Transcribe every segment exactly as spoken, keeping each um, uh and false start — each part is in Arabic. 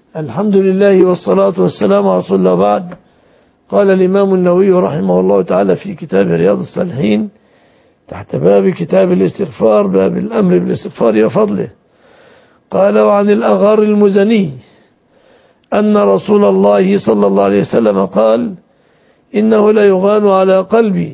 الحمد لله والصلاة والسلام على رسول الله بعد. قال الإمام النووي رحمه الله تعالى في كتاب رياض الصالحين تحت باب كتاب الاستغفار، باب الأمر بالاستغفار وفضله، قال: وعن الأغار المزني أن رسول الله صلى الله عليه وسلم قال: إنه لا يغان على قلبي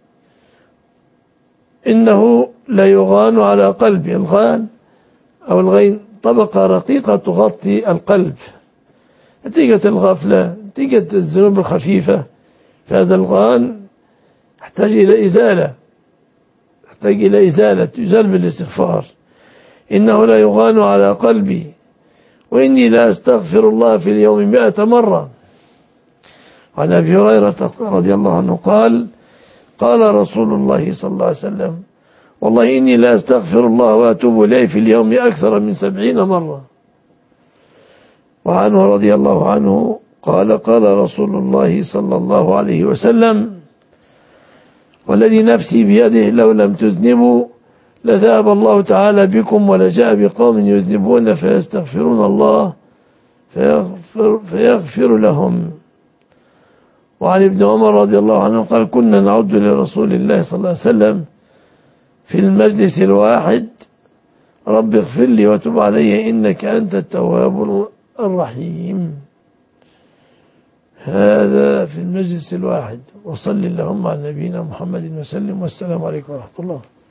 إنه لا يغان على قلبي الغان أو الغين طبقة رقيقة تغطي القلب نتيجة الغفلة، نتيجة الذنوب الخفيفة. فهذا الغان يحتاج إلى إزالة يحتاج إلى إزالة يزال بالاستغفار. إنه لا يغان على قلبي وإني لا أستغفر الله في اليوم مئة مرة. عن أبي هريرة رضي الله عنه قال: قال رسول الله صلى الله عليه وسلم: والله إني لا أستغفر الله وأتوب إليه في اليوم أكثر من سبعين مرة. وعنه رضي الله عنه قال: قال رسول الله صلى الله عليه وسلم: والذي نفسي بيده لو لم تذنبوا لذهب الله تعالى بكم ولجاء بقوم يذنبون فيستغفرون الله فيغفر, فيغفر لهم. وعن ابن عمر رضي الله عنه قال: كنا نعد لرسول الله صلى الله عليه وسلم في المجلس الواحد: رب اغفر لي وتب علي إنك أنت التواب الرحيم. هذا في المجلس الواحد. وصل اللهم على نبينا محمد وسلم، والسلام عليكم ورحمة الله.